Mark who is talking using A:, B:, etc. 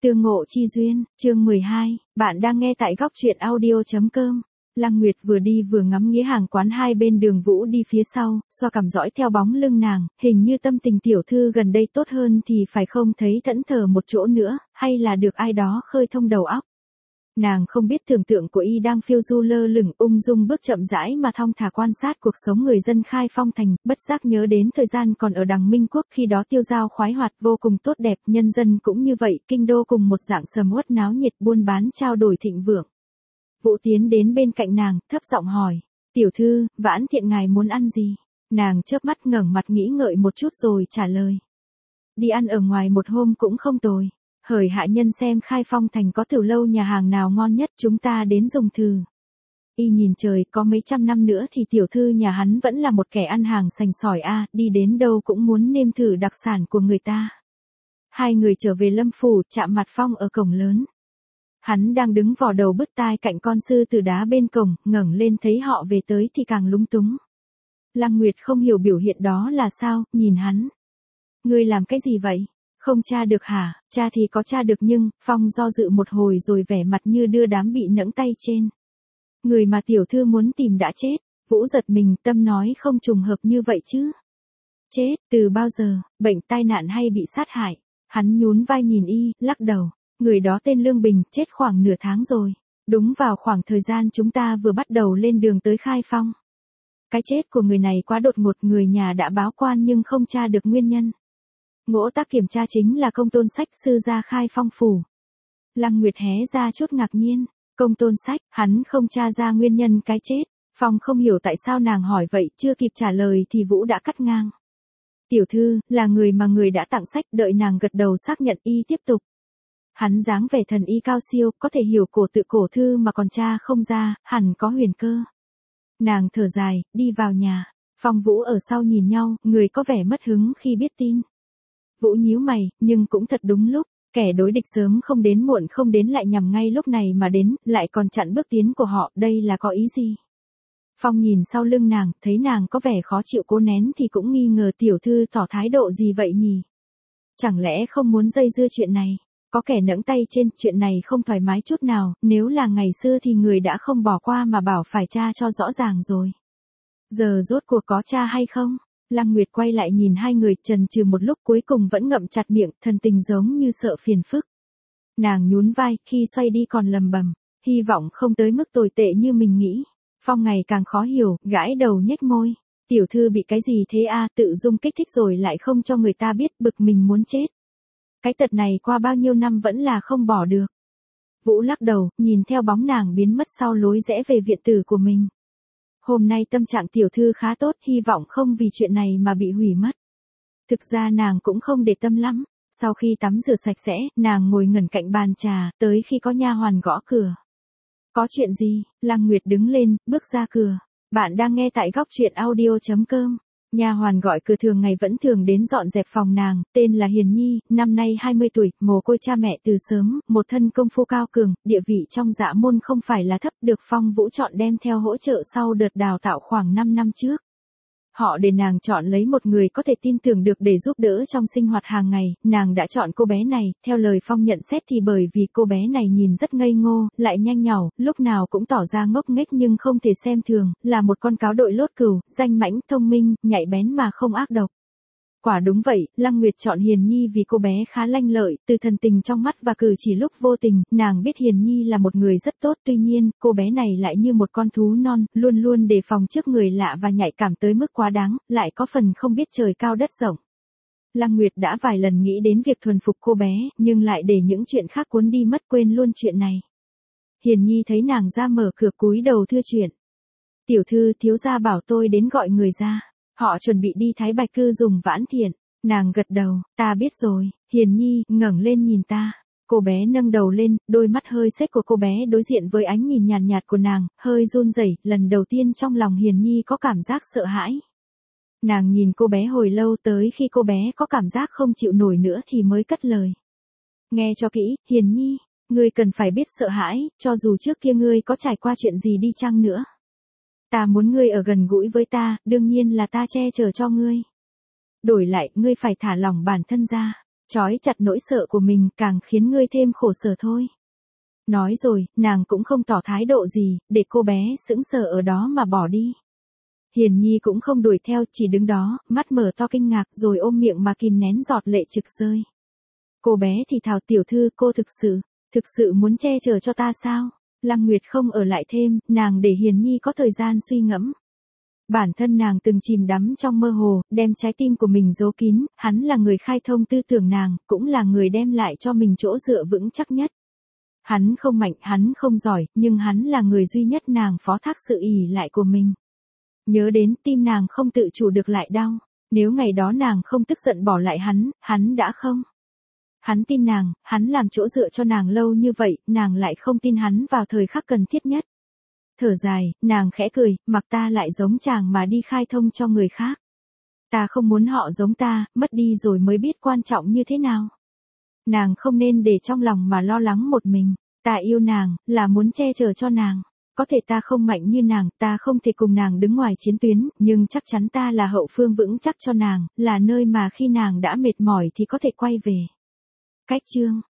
A: Tương ngộ chi duyên, chương 12, bạn đang nghe tại góc truyện audio.com. Lăng Nguyệt vừa đi vừa ngắm nghía hàng quán hai bên đường, Vũ đi phía sau, xoa cằm dõi theo bóng lưng nàng, hình như tâm tình tiểu thư gần đây tốt hơn thì phải không, thấy thẫn thờ một chỗ nữa, hay là được ai đó khơi thông đầu óc. Nàng không biết tưởng tượng của y đang phiêu du lơ lửng ung dung bước chậm rãi mà thong thả quan sát cuộc sống người dân Khai Phong thành, bất giác nhớ đến thời gian còn ở Đằng Minh Quốc, khi đó tiêu dao khoái hoạt vô cùng tốt đẹp, nhân dân cũng như vậy, kinh đô cùng một dạng sầm uất náo nhiệt, buôn bán trao đổi thịnh vượng. Vũ tiến đến bên cạnh nàng, thấp giọng hỏi, tiểu thư, Vãn Thiện ngài muốn ăn gì? Nàng chớp mắt ngẩng mặt nghĩ ngợi một chút rồi trả lời. Đi ăn ở ngoài một hôm cũng không tồi. Hời hạ nhân xem Khai Phong thành có tiểu lâu nhà hàng nào ngon nhất, chúng ta đến dùng thử. Y nhìn trời, có mấy trăm năm nữa thì tiểu thư nhà hắn vẫn là một kẻ ăn hàng sành sỏi a, đi đến đâu cũng muốn nêm thử đặc sản của người ta. Hai người trở về Lâm phủ, chạm mặt Phong ở cổng lớn. Hắn đang đứng vò đầu bứt tai cạnh con sư tử đá bên cổng, ngẩng lên thấy họ về tới thì càng lúng túng. Lăng Nguyệt không hiểu biểu hiện đó là sao, nhìn hắn. Ngươi làm cái gì vậy? Không tra được hả? Tra thì có tra được nhưng, Phong do dự một hồi rồi vẻ mặt như đưa đám bị nẫng tay trên. Người mà tiểu thư muốn tìm đã chết. Vũ giật mình, tâm nói không trùng hợp như vậy chứ. Chết, từ bao giờ, bệnh tai nạn hay bị sát hại? Hắn nhún vai nhìn y, lắc đầu. Người đó tên Lương Bình, chết khoảng nửa tháng rồi. Đúng vào khoảng thời gian chúng ta vừa bắt đầu lên đường tới Khai Phong. Cái chết của người này quá đột ngột, người nhà đã báo quan nhưng không tra được nguyên nhân. Ngỗ tác kiểm tra chính là Công Tôn Sách, sư gia Khai Phong phủ. Lăng Nguyệt hé ra chút ngạc nhiên. Công Tôn Sách, hắn không tra ra nguyên nhân cái chết. Phong không hiểu tại sao nàng hỏi vậy, chưa kịp trả lời thì Vũ đã cắt ngang. Tiểu thư, là người mà người đã tặng sách, đợi nàng gật đầu xác nhận y tiếp tục. Hắn dáng vẻ thần y cao siêu, có thể hiểu cổ tự cổ thư mà còn tra không ra, hẳn có huyền cơ. Nàng thở dài, đi vào nhà. Phong Vũ ở sau nhìn nhau, người có vẻ mất hứng khi biết tin. Vũ nhíu mày, nhưng cũng thật đúng lúc, kẻ đối địch sớm không đến muộn không đến lại nhằm ngay lúc này mà đến, lại còn chặn bước tiến của họ, đây là có ý gì? Phong nhìn sau lưng nàng, thấy nàng có vẻ khó chịu cố nén thì cũng nghi ngờ tiểu thư tỏ thái độ gì vậy nhỉ? Chẳng lẽ không muốn dây dưa chuyện này? Có kẻ nẫng tay trên, chuyện này không thoải mái chút nào, nếu là ngày xưa thì người đã không bỏ qua mà bảo phải tra cho rõ ràng rồi. Giờ rốt cuộc có tra hay không? Lăng Nguyệt quay lại nhìn hai người, chần chừ một lúc cuối cùng vẫn ngậm chặt miệng, thần tình giống như sợ phiền phức. Nàng nhún vai, khi xoay đi còn lầm bầm, hy vọng không tới mức tồi tệ như mình nghĩ. Phong ngày càng khó hiểu, gãi đầu nhếch môi. Tiểu thư bị cái gì thế a, tự dung kích thích rồi lại không cho người ta biết, bực mình muốn chết. Cái tật này qua bao nhiêu năm vẫn là không bỏ được. Vũ lắc đầu, nhìn theo bóng nàng biến mất sau lối rẽ về viện tử của mình. Hôm nay tâm trạng tiểu thư khá tốt, hy vọng không vì chuyện này mà bị hủy mất. Thực ra nàng cũng không để tâm lắm. Sau khi tắm rửa sạch sẽ, nàng ngồi ngẩn cạnh bàn trà, tới khi có nha hoàn gõ cửa. Có chuyện gì? Lăng Nguyệt đứng lên, bước ra cửa. Bạn đang nghe tại góc truyện audio.com. Nha hoàn gọi cửa thường ngày vẫn thường đến dọn dẹp phòng nàng, tên là Hiền Nhi, năm nay 20 tuổi, mồ côi cha mẹ từ sớm, một thân công phu cao cường, địa vị trong dạ môn không phải là thấp, được Phong Vũ chọn đem theo hỗ trợ sau đợt đào tạo khoảng 5 năm trước. Họ để nàng chọn lấy một người có thể tin tưởng được để giúp đỡ trong sinh hoạt hàng ngày, nàng đã chọn cô bé này, theo lời Phong nhận xét thì bởi vì cô bé này nhìn rất ngây ngô, lại nhanh nhảu, lúc nào cũng tỏ ra ngốc nghếch nhưng không thể xem thường, là một con cáo đội lốt cừu, danh mãnh, thông minh, nhạy bén mà không ác độc. Quả đúng vậy, Lăng Nguyệt chọn Hiền Nhi vì cô bé khá lanh lợi, từ thần tình trong mắt và cử chỉ lúc vô tình, nàng biết Hiền Nhi là một người rất tốt, tuy nhiên, cô bé này lại như một con thú non, luôn luôn đề phòng trước người lạ và nhạy cảm tới mức quá đáng, lại có phần không biết trời cao đất rộng. Lăng Nguyệt đã vài lần nghĩ đến việc thuần phục cô bé, nhưng lại để những chuyện khác cuốn đi mất, quên luôn chuyện này. Hiền Nhi thấy nàng ra mở cửa cúi đầu thưa chuyện. Tiểu thư, thiếu gia bảo tôi đến gọi người ra. Họ chuẩn bị đi Thái Bạch Cư dùng Vãn Thiện. Nàng gật đầu, ta biết rồi. Hiền Nhi, ngẩng lên nhìn ta. Cô bé nâng đầu lên, đôi mắt hơi xếch của cô bé đối diện với ánh nhìn nhàn nhạt của nàng, hơi run rẩy, lần đầu tiên trong lòng Hiền Nhi có cảm giác sợ hãi. Nàng nhìn cô bé hồi lâu, tới khi cô bé có cảm giác không chịu nổi nữa thì mới cất lời. Nghe cho kỹ, Hiền Nhi, ngươi cần phải biết sợ hãi, cho dù trước kia ngươi có trải qua chuyện gì đi chăng nữa. Ta muốn ngươi ở gần gũi với ta, đương nhiên là ta che chở cho ngươi. Đổi lại, ngươi phải thả lỏng bản thân ra. Trói chặt nỗi sợ của mình càng khiến ngươi thêm khổ sở thôi. Nói rồi, nàng cũng không tỏ thái độ gì, để cô bé sững sờ ở đó mà bỏ đi. Hiền Nhi cũng không đuổi theo, chỉ đứng đó, mắt mở to kinh ngạc rồi ôm miệng mà kìm nén giọt lệ trực rơi. Cô bé thì thào, tiểu thư, cô thực sự muốn che chở cho ta sao? Lăng Nguyệt không ở lại thêm, nàng để Hiền Nhi có thời gian suy ngẫm. Bản thân nàng từng chìm đắm trong mơ hồ, đem trái tim của mình giấu kín, hắn là người khai thông tư tưởng nàng, cũng là người đem lại cho mình chỗ dựa vững chắc nhất. Hắn không mạnh, hắn không giỏi, nhưng hắn là người duy nhất nàng phó thác sự ỷ lại của mình. Nhớ đến, tim nàng không tự chủ được lại đau. Nếu ngày đó nàng không tức giận bỏ lại hắn đã không. Hắn tin nàng, hắn làm chỗ dựa cho nàng lâu như vậy, nàng lại không tin hắn vào thời khắc cần thiết nhất. Thở dài, nàng khẽ cười, mặc ta lại giống chàng mà đi khai thông cho người khác. Ta không muốn họ giống ta, mất đi rồi mới biết quan trọng như thế nào. Nàng không nên để trong lòng mà lo lắng một mình. Ta yêu nàng, là muốn che chở cho nàng. Có thể ta không mạnh như nàng, ta không thể cùng nàng đứng ngoài chiến tuyến, nhưng chắc chắn ta là hậu phương vững chắc cho nàng, là nơi mà khi nàng đã mệt mỏi thì có thể quay về. Cách chương